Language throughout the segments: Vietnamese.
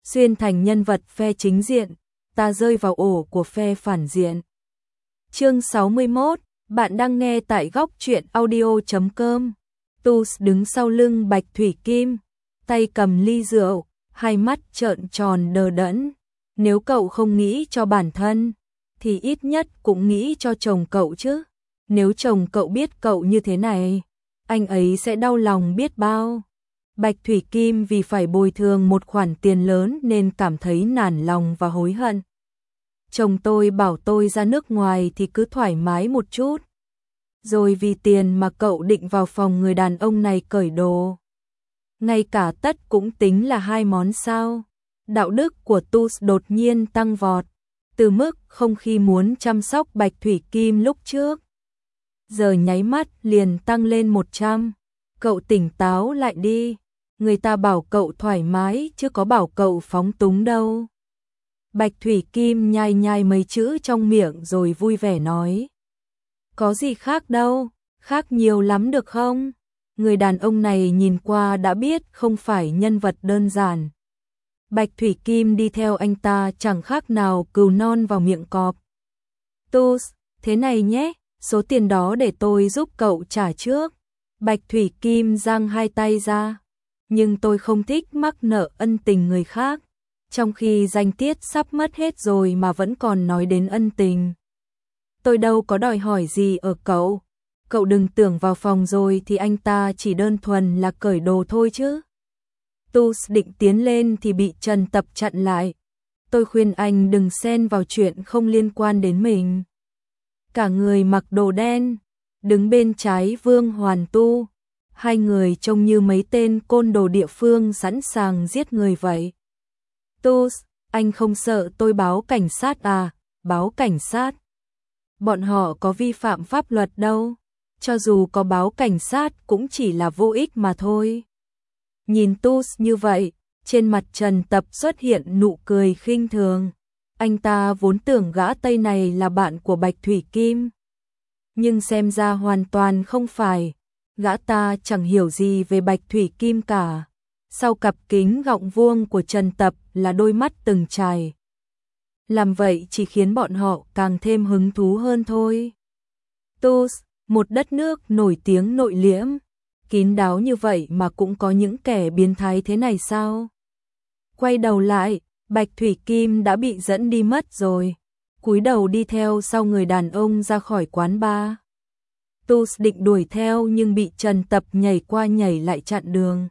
xuyên thành nhân vật phe chính diện, ta rơi vào ổ của phe phản diện. Chương 61, bạn đang nghe tại góc truyện audio.com. Tus đứng sau lưng Bạch Thủy Kim, tay cầm ly rượu, hai mắt trợn tròn đờ đẫn. Nếu cậu không nghĩ cho bản thân, thì ít nhất cũng nghĩ cho chồng cậu chứ. Nếu chồng cậu biết cậu như thế này, anh ấy sẽ đau lòng biết bao. Bạch Thủy Kim vì phải bồi thường một khoản tiền lớn nên cảm thấy nản lòng và hối hận. Chồng tôi bảo tôi ra nước ngoài thì cứ thoải mái một chút. Rồi vì tiền mà cậu định vào phòng người đàn ông này cởi đồ. Ngay cả tất cũng tính là hai món sao. Đạo đức của Tus đột nhiên tăng vọt, từ mức không khi muốn chăm sóc Bạch Thủy Kim lúc trước, giờ nháy mắt liền tăng lên 100. Cậu tỉnh táo lại đi, người ta bảo cậu thoải mái chứ có bảo cậu phóng túng đâu. Bạch Thủy Kim nhai nhai mấy chữ trong miệng rồi vui vẻ nói. Có gì khác đâu, khác nhiều lắm được không? Người đàn ông này nhìn qua đã biết không phải nhân vật đơn giản. Bạch Thủy Kim đi theo anh ta chẳng khác nào cừu non vào miệng cọp. Tus, thế này nhé, số tiền đó để tôi giúp cậu trả trước. Bạch Thủy Kim giang hai tay ra. Nhưng tôi không thích mắc nợ ân tình người khác. Trong khi danh tiết sắp mất hết rồi mà vẫn còn nói đến ân tình. Tôi đâu có đòi hỏi gì ở cậu. Cậu đừng tưởng vào phòng rồi thì anh ta chỉ đơn thuần là cởi đồ thôi chứ. Tus định tiến lên thì bị Trần Tập chặn lại. Tôi khuyên anh đừng xen vào chuyện không liên quan đến mình. Cả người mặc đồ đen, đứng bên trái Vương Hoàn Tu. Hai người trông như mấy tên côn đồ địa phương sẵn sàng giết người vậy. Tus, anh không sợ tôi báo cảnh sát à? Báo cảnh sát? Bọn họ có vi phạm pháp luật đâu. Cho dù có báo cảnh sát cũng chỉ là vô ích mà thôi. Nhìn Tus như vậy, trên mặt Trần Tập xuất hiện nụ cười khinh thường. Anh ta vốn tưởng gã Tây này là bạn của Bạch Thủy Kim. Nhưng xem ra hoàn toàn không phải. Gã ta chẳng hiểu gì về Bạch Thủy Kim cả. Sau cặp kính gọng vuông của Trần Tập là đôi mắt từng trải. Làm vậy chỉ khiến bọn họ càng thêm hứng thú hơn thôi. Tus, một đất nước nổi tiếng nội liễm, kín đáo như vậy mà cũng có những kẻ biến thái thế này sao? Quay đầu lại, Bạch Thủy Kim đã bị dẫn đi mất rồi. Cúi đầu đi theo sau người đàn ông ra khỏi quán bar. Tus định đuổi theo nhưng bị Trần Tập nhảy qua nhảy lại chặn đường.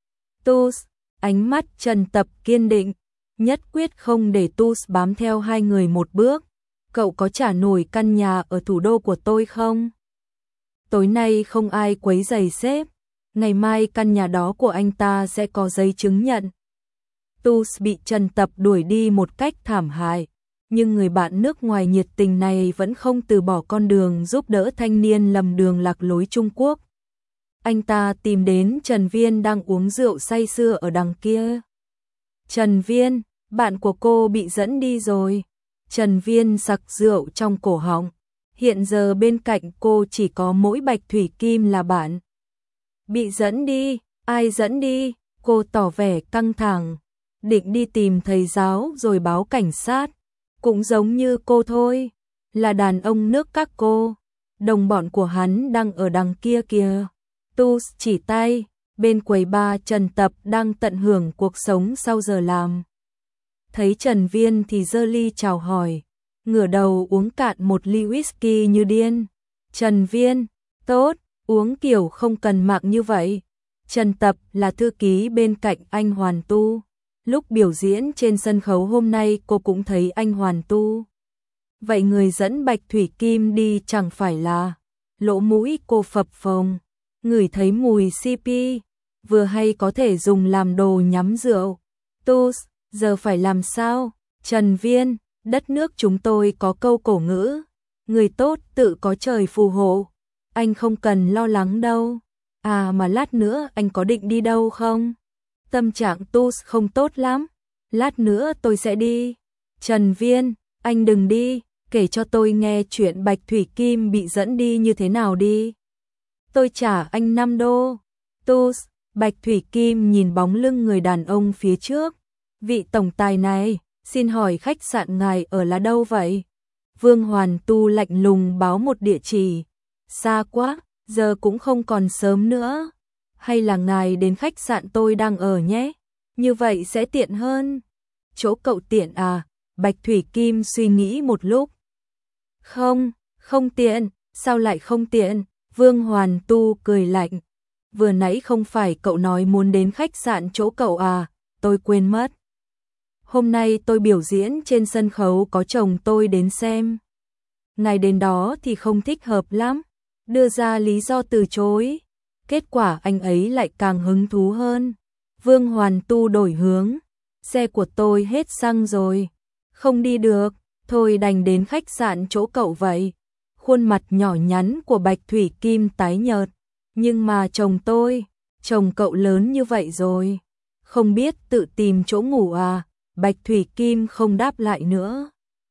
Tus, ánh mắt Trần Tập kiên định, nhất quyết không để Tus bám theo hai người một bước. Cậu có trả nổi căn nhà ở thủ đô của tôi không? Tối nay không ai quấy rầy sếp, ngày mai căn nhà đó của anh ta sẽ có giấy chứng nhận. Tus bị Trần Tập đuổi đi một cách thảm hại, nhưng người bạn nước ngoài nhiệt tình này vẫn không từ bỏ con đường giúp đỡ thanh niên lầm đường lạc lối Trung Quốc. Anh ta tìm đến Trần Viên đang uống rượu say sưa ở đằng kia. Trần Viên, bạn của cô bị dẫn đi rồi. Trần Viên sặc rượu trong cổ họng. Hiện giờ bên cạnh cô chỉ có mỗi Bạch Thủy Kim là bạn. Bị dẫn đi, ai dẫn đi? Cô tỏ vẻ căng thẳng, định đi tìm thầy giáo rồi báo cảnh sát. Cũng giống như cô thôi, là đàn ông nước các cô. Đồng bọn của hắn đang ở đằng kia kìa. Tus chỉ tay, bên quầy bar Trần Tập đang tận hưởng cuộc sống sau giờ làm. Thấy Trần Viên thì giơ ly chào hỏi, ngửa đầu uống cạn một ly whisky như điên. Trần Viên, tốt, uống kiểu không cần mạng như vậy. Trần Tập là thư ký bên cạnh anh Hoàn Tu. Lúc biểu diễn trên sân khấu hôm nay cô cũng thấy anh Hoàn Tu. Vậy người dẫn Bạch Thủy Kim đi chẳng phải là... Lỗ mũi cô phập phồng, ngửi thấy mùi CP, vừa hay có thể dùng làm đồ nhắm rượu. Tus, giờ phải làm sao? Trần Viên, đất nước chúng tôi có câu cổ ngữ, người tốt tự có trời phù hộ. Anh không cần lo lắng đâu. À mà lát nữa anh có định đi đâu không? Tâm trạng Tus không tốt lắm. Lát nữa tôi sẽ đi. Trần Viên, anh đừng đi, kể cho tôi nghe chuyện Bạch Thủy Kim bị dẫn đi như thế nào đi. Tôi trả anh 5 đô. Tus, Bạch Thủy Kim nhìn bóng lưng người đàn ông phía trước, Vị tổng tài này, xin hỏi khách sạn ngài ở là đâu vậy? Vương Hoàn Tu lạnh lùng báo một địa chỉ. Xa quá, giờ cũng không còn sớm nữa. Hay là ngài đến khách sạn tôi đang ở nhé? Như vậy sẽ tiện hơn. Chỗ cậu tiện à? Bạch Thủy Kim suy nghĩ một lúc. Không, không tiện, sao lại không tiện? Vương Hoàn Tu cười lạnh. Vừa nãy không phải cậu nói muốn đến khách sạn chỗ cậu à? Tôi quên mất. Hôm nay tôi biểu diễn trên sân khấu có chồng tôi đến xem. Ngài đến đó thì không thích hợp lắm, đưa ra lý do từ chối. Kết quả anh ấy lại càng hứng thú hơn. Vương Hoàn Tu đổi hướng. Xe của tôi hết xăng rồi, không đi được, thôi đành đến khách sạn chỗ cậu vậy. Khuôn mặt nhỏ nhắn của Bạch Thủy Kim tái nhợt. Nhưng mà chồng cậu lớn như vậy rồi, không biết tự tìm chỗ ngủ à? Bạch Thủy Kim không đáp lại nữa.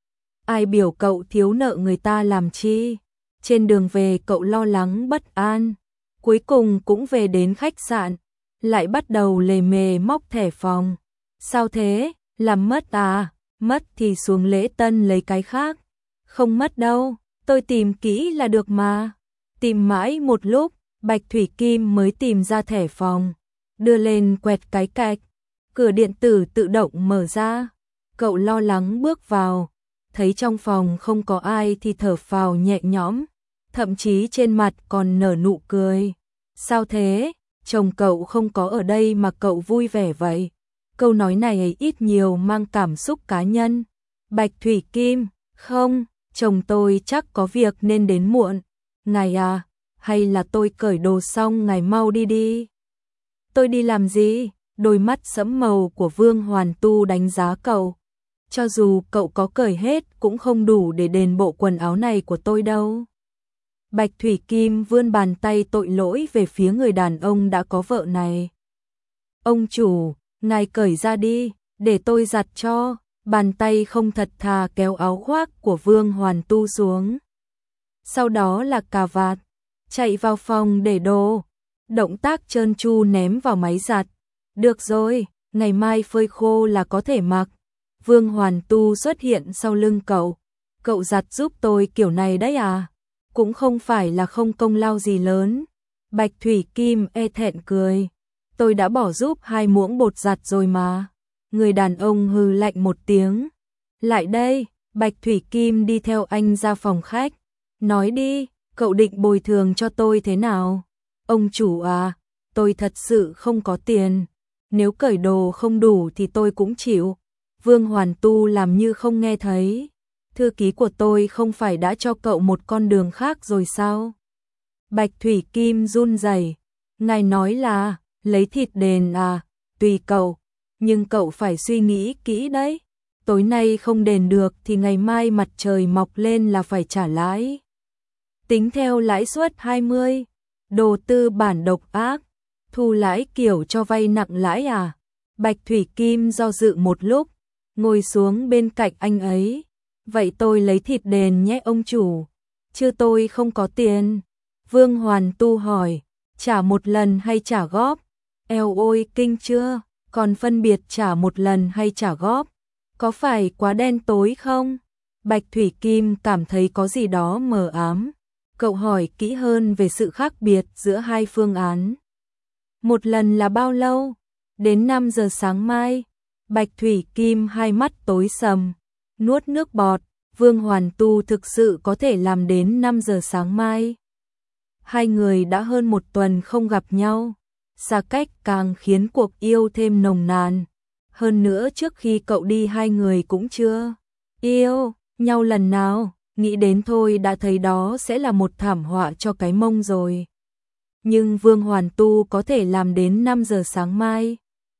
Ai biểu cậu thiếu nợ người ta làm chi? Trên đường về cậu lo lắng bất an, cuối cùng cũng về đến khách sạn, lại bắt đầu lề mề móc thẻ phòng. Sao thế, làm mất à? Mất thì xuống lễ tân lấy cái khác. Không mất đâu, tôi tìm kỹ là được mà. Tìm mãi một lúc, Bạch Thủy Kim mới tìm ra thẻ phòng, đưa lên quẹt cái cạch. Cửa điện tử tự động mở ra. Cậu lo lắng bước vào, thấy trong phòng không có ai thì thở phào nhẹ nhõm, thậm chí trên mặt còn nở nụ cười. Sao thế, chồng cậu không có ở đây mà cậu vui vẻ vậy? Câu nói này ít nhiều mang cảm xúc cá nhân. Bạch Thủy Kim, không, chồng tôi chắc có việc nên đến muộn. Ngài à, hay là tôi cởi đồ xong ngài mau đi đi. Tôi đi làm gì? Đôi mắt sẫm màu của Vương Hoàn Tu đánh giá cậu. Cho dù cậu có cởi hết cũng không đủ để đền bộ quần áo này của tôi đâu. Bạch Thủy Kim vươn bàn tay tội lỗi về phía người đàn ông đã có vợ này. Ông chủ, ngài cởi ra đi, để tôi giặt cho. Bàn tay không thật thà kéo áo khoác của Vương Hoàn Tu xuống. Sau đó là cà vạt, chạy vào phòng để đồ. Động tác trơn tru ném vào máy giặt. Được rồi, ngày mai phơi khô là có thể mặc. Vương Hoàn Tu xuất hiện sau lưng cậu. Cậu giặt giúp tôi kiểu này đấy à? Cũng không phải là không công lao gì lớn. Bạch Thủy Kim e thẹn cười. Tôi đã bỏ giúp 2 muỗng bột giặt rồi mà. Người đàn ông hừ lạnh một tiếng. Lại đây, Bạch Thủy Kim đi theo anh ra phòng khách. Nói đi, cậu định bồi thường cho tôi thế nào? Ông chủ à, tôi thật sự không có tiền. Nếu cởi đồ không đủ thì tôi cũng chịu. Vương Hoàn Tu làm như không nghe thấy. Thư ký của tôi không phải đã cho cậu một con đường khác rồi sao? Bạch Thủy Kim run rẩy. Ngài nói là lấy thịt đền à? Tùy cậu, nhưng cậu phải suy nghĩ kỹ đấy. Tối nay không đền được thì ngày mai mặt trời mọc lên là phải trả lãi. Tính theo lãi suất 20. Đồ tư bản độc ác. Thu lãi kiểu cho vay nặng lãi à? Bạch Thủy Kim do dự một lúc, ngồi xuống bên cạnh anh ấy. Vậy tôi lấy thịt đền nhé ông chủ. Chứ tôi không có tiền. Vương Hoàn Tu hỏi, trả một lần hay trả góp? Eo ôi kinh chưa, còn phân biệt trả một lần hay trả góp? Có phải quá đen tối không? Bạch Thủy Kim cảm thấy có gì đó mờ ám. Cậu hỏi kỹ hơn về sự khác biệt giữa hai phương án. Một lần là bao lâu? Đến 5 giờ sáng mai. Bạch Thủy Kim hai mắt tối sầm, nuốt nước bọt. Vương Hoàn Tu thực sự có thể làm đến 5 giờ sáng mai. Hai người đã hơn 1 tuần không gặp nhau. Xa cách càng khiến cuộc yêu thêm nồng nàn. Hơn nữa trước khi cậu đi hai người cũng chưa yêu nhau lần nào. Nghĩ đến thôi đã thấy đó sẽ là một thảm họa cho cái mông rồi. Nhưng Vương Hoàn Tu có thể làm đến 5 giờ sáng mai.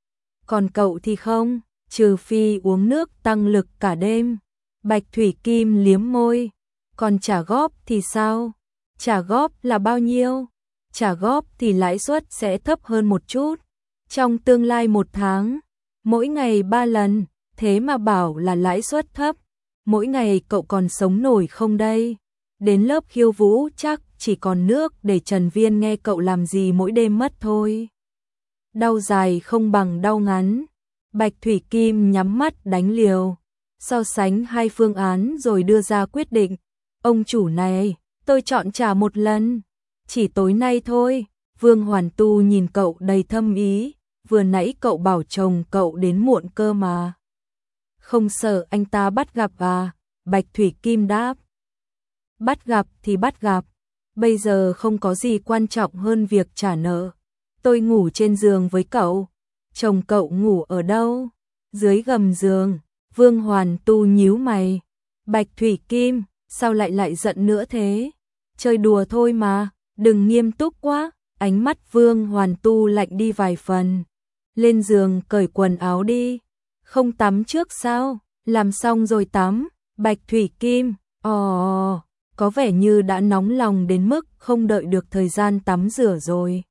Còn cậu thì không, trừ phi uống nước tăng lực cả đêm. Bạch Thủy Kim liếm môi. Còn trả góp thì sao? Trả góp là bao nhiêu? Trả góp thì lãi suất sẽ thấp hơn một chút. Trong tương lai 1 tháng, mỗi ngày 3 lần, thế mà bảo là lãi suất thấp. Mỗi ngày cậu còn sống nổi không đây? Đến lớp khiêu vũ chắc chỉ còn nước để Trần Viên nghe cậu làm gì mỗi đêm mất thôi. Đau dài không bằng đau ngắn. Bạch Thủy Kim nhắm mắt đánh liều, so sánh hai phương án rồi đưa ra quyết định. Ông chủ này, tôi chọn trả một lần, chỉ tối nay thôi. Vương Hoàn Tu nhìn cậu đầy thâm ý, vừa nãy cậu bảo chồng cậu đến muộn cơ mà. Không sợ anh ta bắt gặp à? Bạch Thủy Kim đáp. Bắt gặp thì bắt gặp, bây giờ không có gì quan trọng hơn việc trả nợ. Tôi ngủ trên giường với cậu. Chồng cậu ngủ ở đâu? Dưới gầm giường. Vương Hoàn Tu nhíu mày. Bạch Thủy Kim, sao lại giận nữa thế? Chơi đùa thôi mà, đừng nghiêm túc quá. Ánh mắt Vương Hoàn Tu lạnh đi vài phần. Lên giường cởi quần áo đi. Không tắm trước sao? Làm xong rồi tắm. Bạch Thủy Kim, có vẻ như đã nóng lòng đến mức không đợi được thời gian tắm rửa rồi.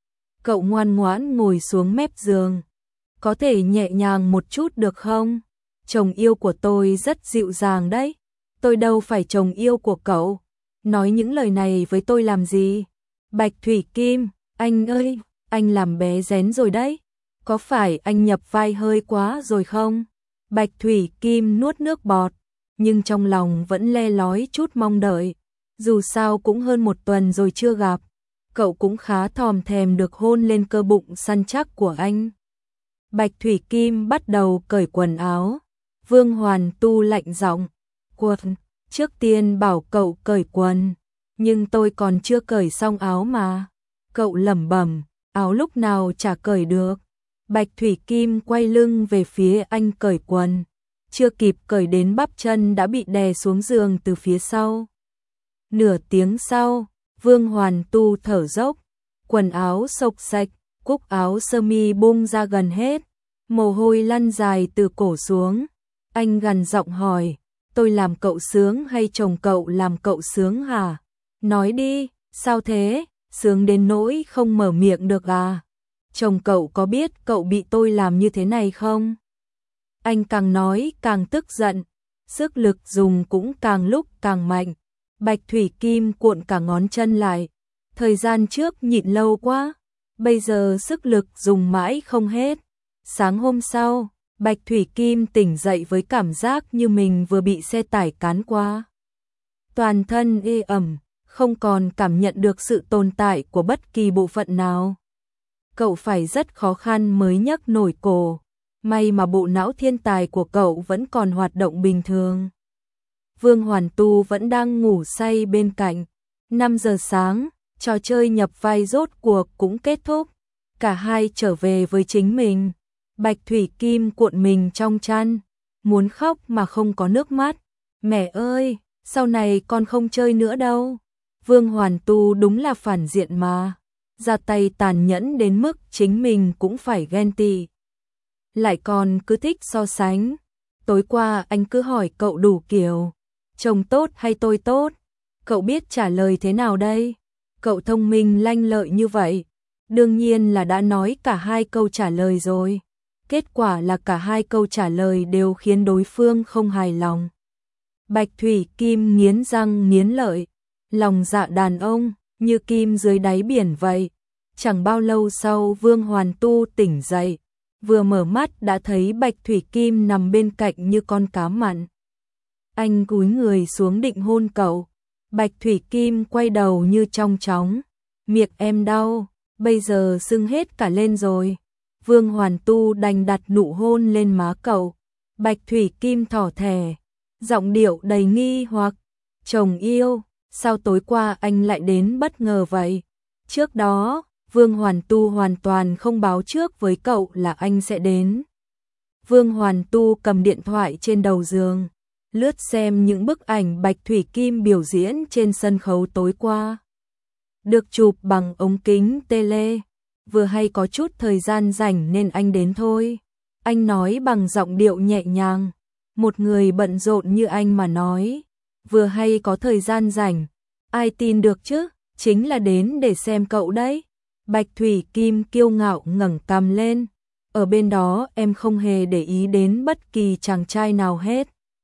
Cậu ngoan ngoãn ngồi xuống mép giường. Có thể nhẹ nhàng một chút được không? Chồng yêu của tôi rất dịu dàng đấy. Tôi đâu phải chồng yêu của cậu. Nói những lời này với tôi làm gì? Bạch Thủy Kim, anh ơi, anh làm bé rén rồi đấy. Có phải anh nhập vai hơi quá rồi không? Bạch Thủy Kim nuốt nước bọt, nhưng trong lòng vẫn le lói chút mong đợi. Dù sao cũng hơn một tuần rồi chưa gặp, cậu cũng khá thòm thèm được hôn lên cơ bụng săn chắc của anh. Bạch Thủy Kim bắt đầu cởi quần áo. Vương Hoàn Tu lạnh giọng, quần, trước tiên bảo cậu cởi quần, nhưng tôi còn chưa cởi xong áo mà. Cậu lẩm bẩm, áo lúc nào chả cởi được. Bạch Thủy Kim quay lưng về phía anh cởi quần. Chưa kịp cởi đến bắp chân đã bị đè xuống giường từ phía sau. Nửa tiếng sau, Vương Hoàn Tu thở dốc, quần áo xộc sạch, cúc áo sơ mi bung ra gần hết, mồ hôi lăn dài từ cổ xuống. Anh gằn giọng hỏi, tôi làm cậu sướng hay chồng cậu làm cậu sướng hả? Nói đi, sao thế, sướng đến nỗi không mở miệng được à? Chồng cậu có biết cậu bị tôi làm như thế này không? Anh càng nói càng tức giận, sức lực dùng cũng càng lúc càng mạnh. Bạch Thủy Kim cuộn cả ngón chân lại. Thời gian trước nhịn lâu quá, bây giờ sức lực dùng mãi không hết. Sáng hôm sau, Bạch Thủy Kim tỉnh dậy với cảm giác như mình vừa bị xe tải cán qua. Toàn thân ê ẩm, không còn cảm nhận được sự tồn tại của bất kỳ bộ phận nào. Cậu phải rất khó khăn mới nhấc nổi cổ. May mà bộ não thiên tài của cậu vẫn còn hoạt động bình thường. Vương Hoàn Tu vẫn đang ngủ say bên cạnh. 5 giờ sáng, trò chơi nhập vai rốt cuộc cũng kết thúc. Cả hai trở về với chính mình. Bạch Thủy Kim cuộn mình trong chăn, muốn khóc mà không có nước mắt. Mẹ ơi, sau này con không chơi nữa đâu. Vương Hoàn Tu đúng là phản diện mà. Ra tay tàn nhẫn đến mức chính mình cũng phải ghen tị. Lại còn cứ thích so sánh. Tối qua anh cứ hỏi cậu đủ kiểu, chồng tốt hay tôi tốt? Cậu biết trả lời thế nào đây? Cậu thông minh lanh lợi như vậy, đương nhiên là đã nói cả hai câu trả lời rồi. Kết quả là cả hai câu trả lời đều khiến đối phương không hài lòng. Bạch Thủy Kim nghiến răng nghiến lợi, lòng dạ đàn ông như kim dưới đáy biển vậy. Chẳng bao lâu sau Vương Hoàn Tu tỉnh dậy, vừa mở mắt đã thấy Bạch Thủy Kim nằm bên cạnh như con cá mặn. Anh cúi người xuống định hôn cậu. Bạch Thủy Kim quay đầu như trong chóng. Miệng em đau, bây giờ sưng hết cả lên rồi. Vương Hoàn Tu đành đặt nụ hôn lên má cậu. Bạch Thủy Kim thỏ thẻ, giọng điệu đầy nghi hoặc. Chồng yêu, sao tối qua anh lại đến bất ngờ vậy? Trước đó, Vương Hoàn Tu hoàn toàn không báo trước với cậu là anh sẽ đến. Vương Hoàn Tu cầm điện thoại trên đầu giường, lướt xem những bức ảnh Bạch Thủy Kim biểu diễn trên sân khấu tối qua. Được chụp bằng ống kính tele, vừa hay có chút thời gian rảnh nên anh đến thôi. Anh nói bằng giọng điệu nhẹ nhàng, một người bận rộn như anh mà nói, vừa hay có thời gian rảnh, ai tin được chứ, chính là đến để xem cậu đấy. Bạch Thủy Kim kiêu ngạo ngẩng cằm lên, ở bên đó em không hề để ý đến bất kỳ chàng trai nào hết.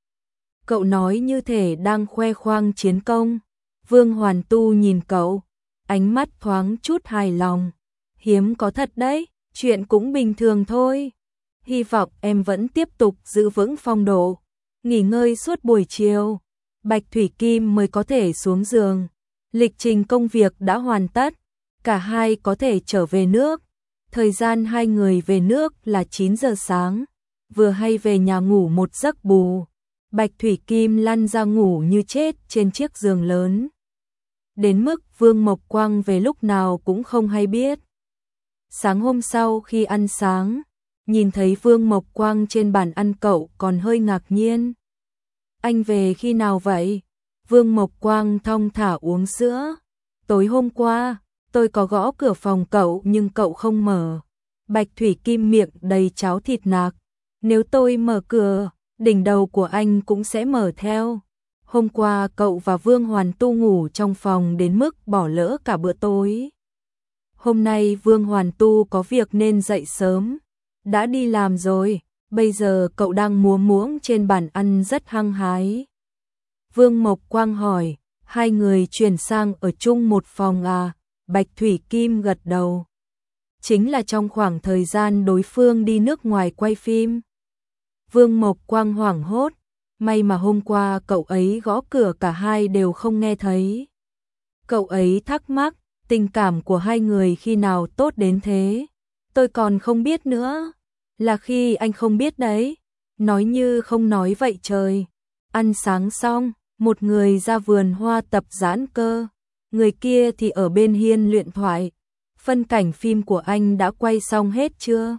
Cậu nói như thể đang khoe khoang chiến công. Vương Hoàn Tu nhìn cậu, ánh mắt thoáng chút hài lòng. Hiếm có thật đấy, chuyện cũng bình thường thôi. Hy vọng em vẫn tiếp tục giữ vững phong độ, nghỉ ngơi suốt buổi chiều. Bạch Thủy Kim mới có thể xuống giường. Lịch trình công việc đã hoàn tất, cả hai có thể trở về nước. Thời gian hai người về nước là 9 giờ sáng, vừa hay về nhà ngủ một giấc bù. Bạch Thủy Kim lăn ra ngủ như chết trên chiếc giường lớn. Đến mức Vương Mộc Quang về lúc nào cũng không hay biết. Sáng hôm sau khi ăn sáng, nhìn thấy Vương Mộc Quang trên bàn ăn cậu còn hơi ngạc nhiên. Anh về khi nào vậy? Vương Mộc Quang thong thả uống sữa. Tối hôm qua, tôi có gõ cửa phòng cậu nhưng cậu không mở. Bạch Thủy Kim miệng đầy cháo thịt nạc. Nếu tôi mở cửa, đỉnh đầu của anh cũng sẽ mở theo. Hôm qua cậu và Vương Hoàn Tu ngủ trong phòng đến mức bỏ lỡ cả bữa tối. Hôm nay Vương Hoàn Tu có việc nên dậy sớm. Đã đi làm rồi, bây giờ cậu đang múa muỗng trên bàn ăn rất hăng hái. Vương Mộc Quang hỏi, hai người chuyển sang ở chung một phòng à? Bạch Thủy Kim gật đầu. Chính là trong khoảng thời gian đối phương đi nước ngoài quay phim. Vương Mộc Quang hoảng hốt, may mà hôm qua cậu ấy gõ cửa cả hai đều không nghe thấy. Cậu ấy thắc mắc, tình cảm của hai người khi nào tốt đến thế? Tôi còn không biết nữa. Là khi anh không biết đấy. Nói như không nói vậy trời. Ăn sáng xong, một người ra vườn hoa tập giãn cơ, người kia thì ở bên hiên luyện thoại. Phân cảnh phim của anh đã quay xong hết chưa?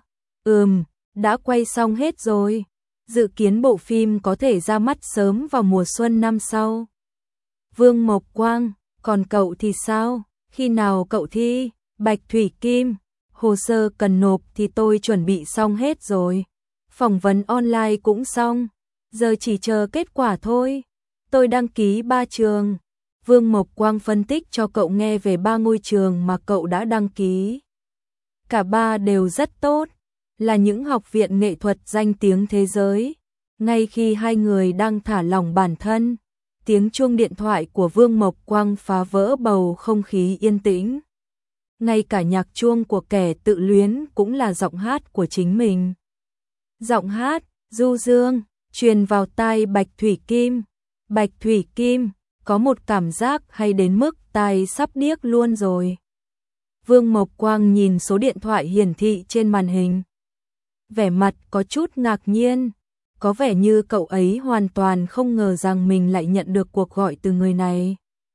Đã quay xong hết rồi. Dự kiến bộ phim có thể ra mắt sớm vào mùa xuân năm sau. Vương Mộc Quang, còn cậu thì sao? Khi nào cậu thi? Bạch Thủy Kim, hồ sơ cần nộp thì tôi chuẩn bị xong hết rồi. Phỏng vấn online cũng xong, giờ chỉ chờ kết quả thôi. Tôi đăng ký 3 trường. Vương Mộc Quang phân tích cho cậu nghe về 3 ngôi trường mà cậu đã đăng ký. Cả 3 đều rất tốt, là những học viện nghệ thuật danh tiếng thế giới. Ngay khi hai người đang thả lỏng bản thân, tiếng chuông điện thoại của Vương Mộc Quang phá vỡ bầu không khí yên tĩnh. Ngay cả nhạc chuông của kẻ tự luyến cũng là giọng hát của chính mình. Giọng hát, du dương, truyền vào tai Bạch Thủy Kim. Bạch Thủy Kim, có một cảm giác hay đến mức tai sắp điếc luôn rồi. Vương Mộc Quang nhìn số điện thoại hiển thị trên màn hình. Vẻ mặt có chút ngạc nhiên, có vẻ như cậu ấy hoàn toàn không ngờ rằng mình lại nhận được cuộc gọi từ người này.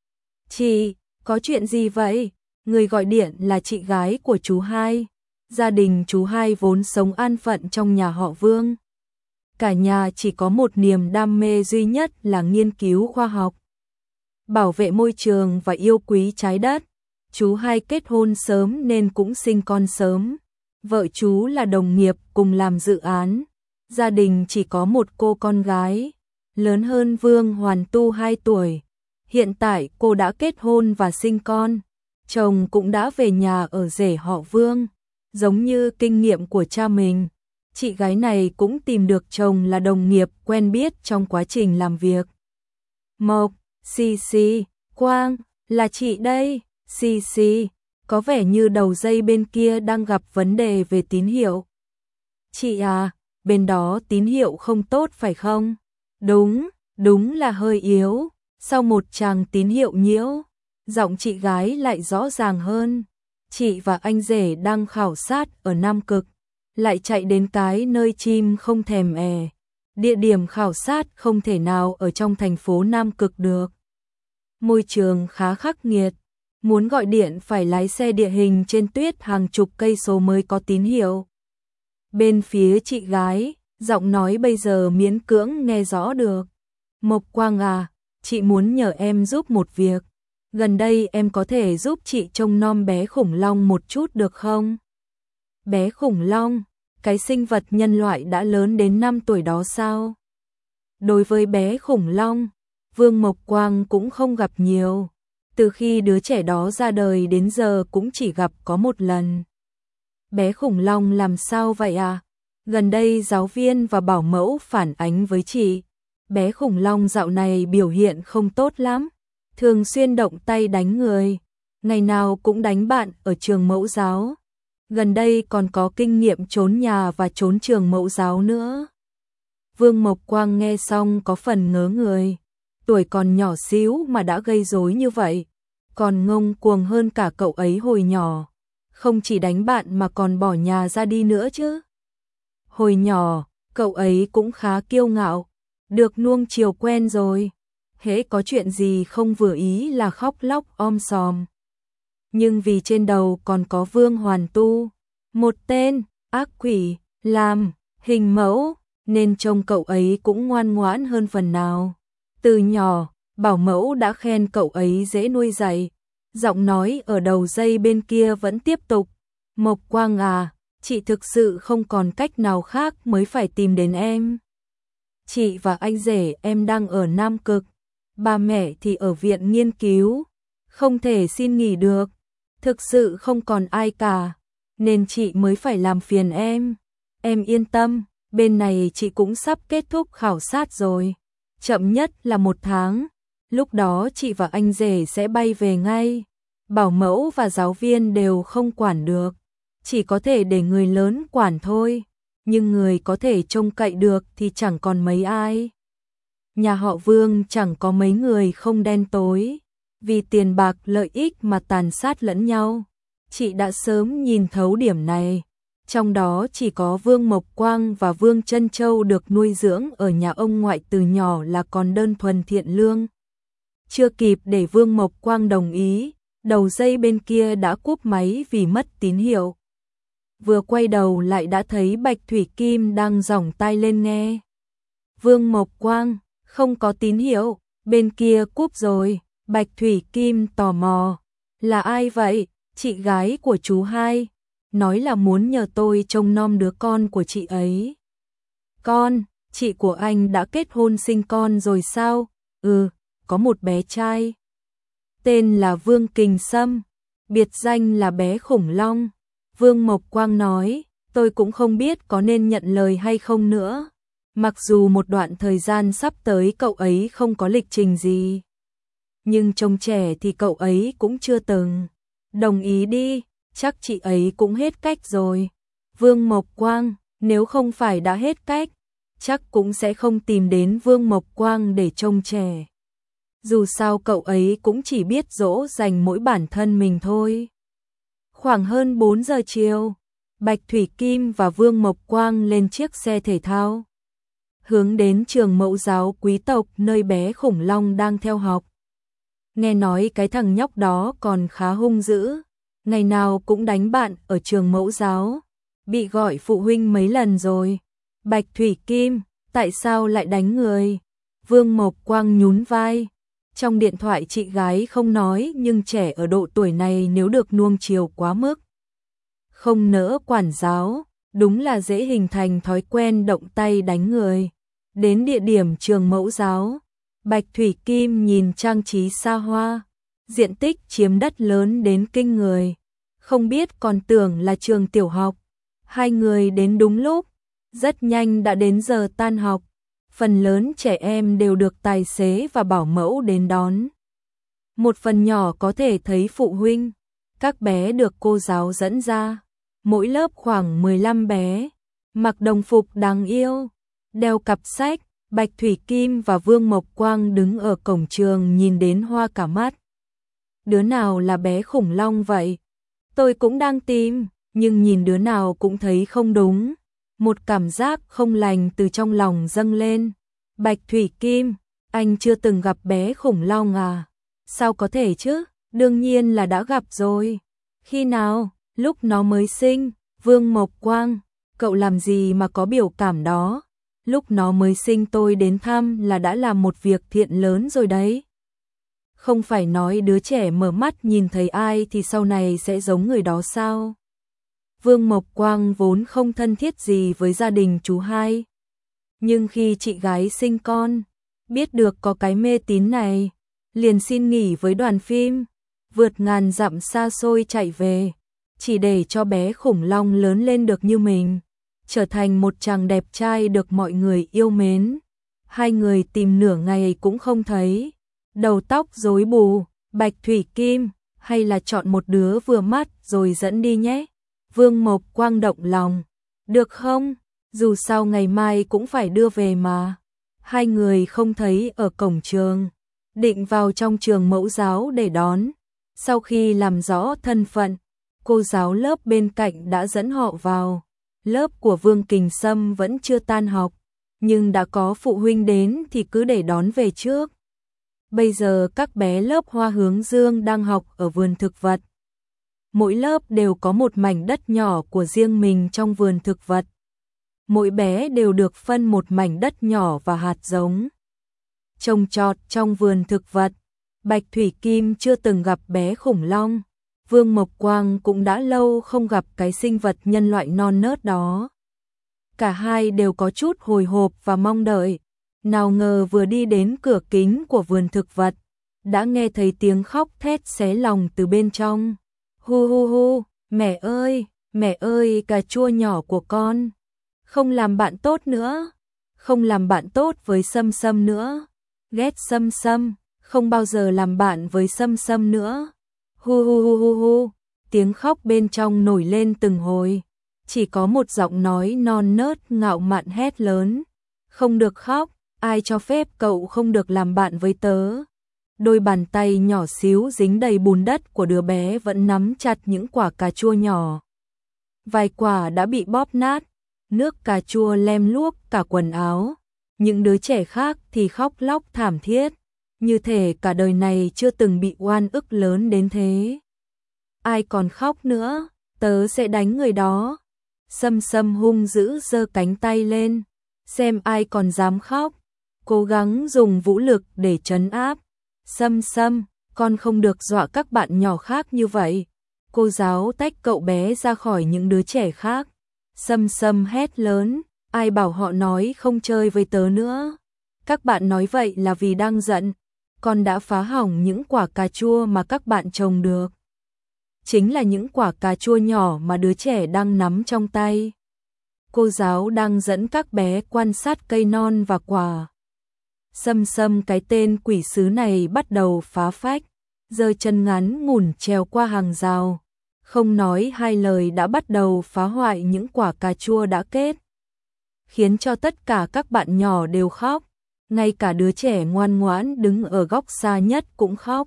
Chị, có chuyện gì vậy? Người gọi điện là chị gái của chú hai. Gia đình chú hai vốn sống an phận trong nhà họ Vương. Cả nhà chỉ có một niềm đam mê duy nhất là nghiên cứu khoa học, bảo vệ môi trường và yêu quý trái đất. Chú hai kết hôn sớm nên cũng sinh con sớm. Vợ chú là đồng nghiệp cùng làm dự án. Gia đình chỉ có một cô con gái, lớn hơn Vương Hoàn Tu 2 tuổi. Hiện tại cô đã kết hôn và sinh con. Chồng cũng đã về nhà ở rể họ Vương. Giống như kinh nghiệm của cha mình, chị gái này cũng tìm được chồng là đồng nghiệp quen biết trong quá trình làm việc. Mộc, Xì, Quang, là chị đây. Xì, có vẻ như đầu dây bên kia đang gặp vấn đề về tín hiệu. Chị à, bên đó tín hiệu không tốt phải không? Đúng là hơi yếu. Sau một tràng tín hiệu nhiễu, giọng chị gái lại rõ ràng hơn. Chị và anh rể đang khảo sát ở Nam Cực, lại chạy đến cái nơi chim không thèm è. Địa điểm khảo sát không thể nào ở trong thành phố Nam Cực được. Môi trường khá khắc nghiệt, muốn gọi điện phải lái xe địa hình trên tuyết hàng chục cây số mới có tín hiệu. Bên phía chị gái, giọng nói bây giờ miễn cưỡng nghe rõ được. Mộc Quang à, chị muốn nhờ em giúp một việc. Gần đây em có thể giúp chị trông nom bé khủng long một chút được không? Bé khủng long, cái sinh vật nhân loại đã lớn đến 5 tuổi đó sao? Đối với bé khủng long, Vương Mộc Quang cũng không gặp nhiều. Từ khi đứa trẻ đó ra đời đến giờ cũng chỉ gặp có một lần. Bé khủng long làm sao vậy à? Gần đây giáo viên và bảo mẫu phản ánh với chị. Bé khủng long dạo này biểu hiện không tốt lắm. Thường xuyên động tay đánh người. Ngày nào cũng đánh bạn ở trường mẫu giáo. gần đây còn có kinh nghiệm trốn nhà và trốn trường mẫu giáo nữa. Vương Mộc Quang nghe xong có phần ngớ người, tuổi còn nhỏ xíu mà đã gây rối như vậy, còn ngông cuồng hơn cả cậu ấy hồi nhỏ, không chỉ đánh bạn mà còn bỏ nhà ra đi nữa chứ. Hồi nhỏ, cậu ấy cũng khá kiêu ngạo, được nuông chiều quen rồi, hễ có chuyện gì không vừa ý là khóc lóc om sòm. Nhưng vì trên đầu còn có Vương Hoàn Tu, một tên ác quỷ, làm hình mẫu, nên trông cậu ấy cũng ngoan ngoãn hơn phần nào. Từ nhỏ, bảo mẫu đã khen cậu ấy dễ nuôi dạy. Giọng nói ở đầu dây bên kia vẫn tiếp tục. Mộc Quang à, chị thực sự không còn cách nào khác mới phải tìm đến em. Chị và anh rể em đang ở Nam Cực, ba mẹ thì ở viện nghiên cứu, không thể xin nghỉ được. Thực sự không còn ai cả, nên chị mới phải làm phiền em. Em yên tâm, bên này chị cũng sắp kết thúc khảo sát rồi. Chậm nhất là 1 tháng, lúc đó chị và anh rể sẽ bay về ngay. Bảo mẫu và giáo viên đều không quản được, chỉ có thể để người lớn quản thôi. Nhưng người có thể trông cậy được thì chẳng còn mấy ai. Nhà họ Vương chẳng có mấy người không đen tối, vì tiền bạc lợi ích mà tàn sát lẫn nhau. Chị đã sớm nhìn thấu điểm này. Trong đó chỉ có Vương Mộc Quang và Vương Trân Châu được nuôi dưỡng ở nhà ông ngoại từ nhỏ là còn đơn thuần thiện lương. Chưa kịp để Vương Mộc Quang đồng ý, đầu dây bên kia đã cúp máy vì mất tín hiệu. Vừa quay đầu lại đã thấy Bạch Thủy Kim đang giỏng tai lên nghe. Vương Mộc Quang, không có tín hiệu, bên kia cúp rồi. Bạch Thủy Kim tò mò, là ai vậy? Chị gái của chú hai, nói là muốn nhờ tôi trông nom đứa con của chị ấy. Con, chị của anh đã kết hôn sinh con rồi sao? Ừ, có một bé trai. Tên là Vương Kình Sâm, biệt danh là bé khủng long. Vương Mộc Quang nói, tôi cũng không biết có nên nhận lời hay không nữa. Mặc dù một đoạn thời gian sắp tới cậu ấy không có lịch trình gì, nhưng trông trẻ thì cậu ấy cũng chưa từng. Đồng ý đi, chắc chị ấy cũng hết cách rồi. Vương Mộc Quang, nếu không phải đã hết cách, chắc cũng sẽ không tìm đến Vương Mộc Quang để trông trẻ. Dù sao cậu ấy cũng chỉ biết dỗ dành mỗi bản thân mình thôi. Khoảng hơn 4 giờ chiều, Bạch Thủy Kim và Vương Mộc Quang lên chiếc xe thể thao, hướng đến trường mẫu giáo quý tộc nơi bé khủng long đang theo học. Nghe nói cái thằng nhóc đó còn khá hung dữ, ngày nào cũng đánh bạn ở trường mẫu giáo, bị gọi phụ huynh mấy lần rồi. Bạch Thủy Kim, tại sao lại đánh người? Vương Mộc Quang nhún vai. Trong điện thoại chị gái không nói, nhưng trẻ ở độ tuổi này nếu được nuông chiều quá mức, không nỡ quản giáo, đúng là dễ hình thành thói quen động tay đánh người. Đến địa điểm trường mẫu giáo, Bạch Thủy Kim nhìn trang trí xa hoa, diện tích chiếm đất lớn đến kinh người, không biết còn tưởng là trường tiểu học. Hai người đến đúng lúc, rất nhanh đã đến giờ tan học. Phần lớn trẻ em đều được tài xế và bảo mẫu đến đón. Một phần nhỏ có thể thấy phụ huynh, các bé được cô giáo dẫn ra. Mỗi lớp khoảng 15 bé, mặc đồng phục đáng yêu, đeo cặp sách. Bạch Thủy Kim và Vương Mộc Quang đứng ở cổng trường nhìn đến hoa cả mắt. Đứa nào là bé khủng long vậy? Tôi cũng đang tìm, nhưng nhìn đứa nào cũng thấy không đúng. Một cảm giác không lành từ trong lòng dâng lên. Bạch Thủy Kim, anh chưa từng gặp bé khủng long à? Sao có thể chứ? Đương nhiên là đã gặp rồi. Khi nào? Lúc nó mới sinh. Vương Mộc Quang, cậu làm gì mà có biểu cảm đó? Lúc nó mới sinh tôi đến thăm là đã làm một việc thiện lớn rồi đấy. Không phải nói đứa trẻ mở mắt nhìn thấy ai thì sau này sẽ giống người đó sao? Vương Mộc Quang vốn không thân thiết gì với gia đình chú hai. Nhưng khi chị gái sinh con, biết được có cái mê tín này, liền xin nghỉ với đoàn phim, vượt ngàn dặm xa xôi chạy về, chỉ để cho bé khủng long lớn lên được như mình, trở thành một chàng đẹp trai được mọi người yêu mến. Hai người tìm nửa ngày cũng không thấy, đầu tóc rối bù. Bạch Thủy Kim, hay là chọn một đứa vừa mắt rồi dẫn đi nhé. Vương Mộc Quang động lòng. Được không? Dù sao ngày mai cũng phải đưa về mà. Hai người không thấy ở cổng trường, định vào trong trường mẫu giáo để đón. Sau khi làm rõ thân phận, cô giáo lớp bên cạnh đã dẫn họ vào. Lớp của Vương Kình Sâm vẫn chưa tan học, nhưng đã có phụ huynh đến thì cứ để đón về trước. Bây giờ các bé lớp Hoa Hướng Dương đang học ở vườn thực vật. Mỗi lớp đều có một mảnh đất nhỏ của riêng mình trong vườn thực vật. Mỗi bé đều được phân một mảnh đất nhỏ và hạt giống. Trồng trọt trong vườn thực vật, Bạch Thủy Kim chưa từng gặp bé khủng long. Vương Mộc Quang cũng đã lâu không gặp cái sinh vật nhân loại non nớt đó. Cả hai đều có chút hồi hộp và mong đợi. Nào ngờ vừa đi đến cửa kính của vườn thực vật, đã nghe thấy tiếng khóc thét xé lòng từ bên trong. Hu hu hu, mẹ ơi, cà chua nhỏ của con. Không làm bạn tốt nữa, không làm bạn tốt với Sâm Sâm nữa. Ghét Sâm Sâm, không bao giờ làm bạn với Sâm Sâm nữa. Hu hu hu hu hu, tiếng khóc bên trong nổi lên từng hồi. Chỉ có một giọng nói non nớt ngạo mạn hét lớn. Không được khóc, ai cho phép cậu không được làm bạn với tớ. Đôi bàn tay nhỏ xíu dính đầy bùn đất của đứa bé vẫn nắm chặt những quả cà chua nhỏ. Vài quả đã bị bóp nát, nước cà chua lem luốc cả quần áo. Những đứa trẻ khác thì khóc lóc thảm thiết, như thể cả đời này chưa từng bị oan ức lớn đến thế. Ai còn khóc nữa, tớ sẽ đánh người đó. Sâm Sâm hung dữ giơ cánh tay lên, xem ai còn dám khóc, cố gắng dùng vũ lực để trấn áp. Sâm Sâm, con không được dọa các bạn nhỏ khác như vậy. Cô giáo tách cậu bé ra khỏi những đứa trẻ khác. Sâm Sâm hét lớn, ai bảo họ nói không chơi với tớ nữa. Các bạn nói vậy là vì đang giận. Con đã phá hỏng những quả cà chua mà các bạn trồng được. Chính là những quả cà chua nhỏ mà đứa trẻ đang nắm trong tay. Cô giáo đang dẫn các bé quan sát cây non và quả. Sâm Sâm, cái tên quỷ sứ này bắt đầu phá phách, giơ chân ngắn ngủn trèo qua hàng rào, không nói hai lời đã bắt đầu phá hoại những quả cà chua đã kết, khiến cho tất cả các bạn nhỏ đều khóc, ngay cả đứa trẻ ngoan ngoãn đứng ở góc xa nhất cũng khóc.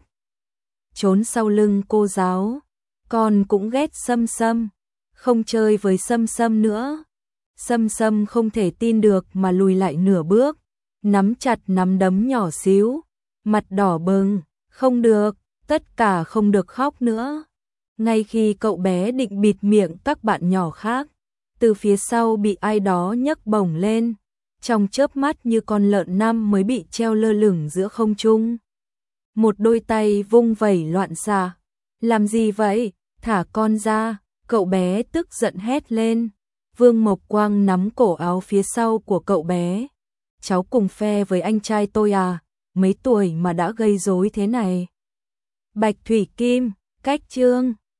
Trốn sau lưng cô giáo, con cũng ghét Sâm Sâm, không chơi với Sâm Sâm nữa. Sâm Sâm không thể tin được mà lùi lại nửa bước, nắm chặt nắm đấm nhỏ xíu, mặt đỏ bừng, không được, tất cả không được khóc nữa. Ngay khi cậu bé định bịt miệng các bạn nhỏ khác, từ phía sau bị ai đó nhấc bổng lên, trong chớp mắt như con lợn năm mới bị treo lơ lửng giữa không trung. Một đôi tay vung vẩy loạn xạ. Làm gì vậy? Thả con ra, cậu bé tức giận hét lên. Vương Mộc Quang nắm cổ áo phía sau của cậu bé. Cháu cùng phe với anh trai tôi à, mấy tuổi mà đã gây rối thế này. Bạch Thủy Kim, cách chương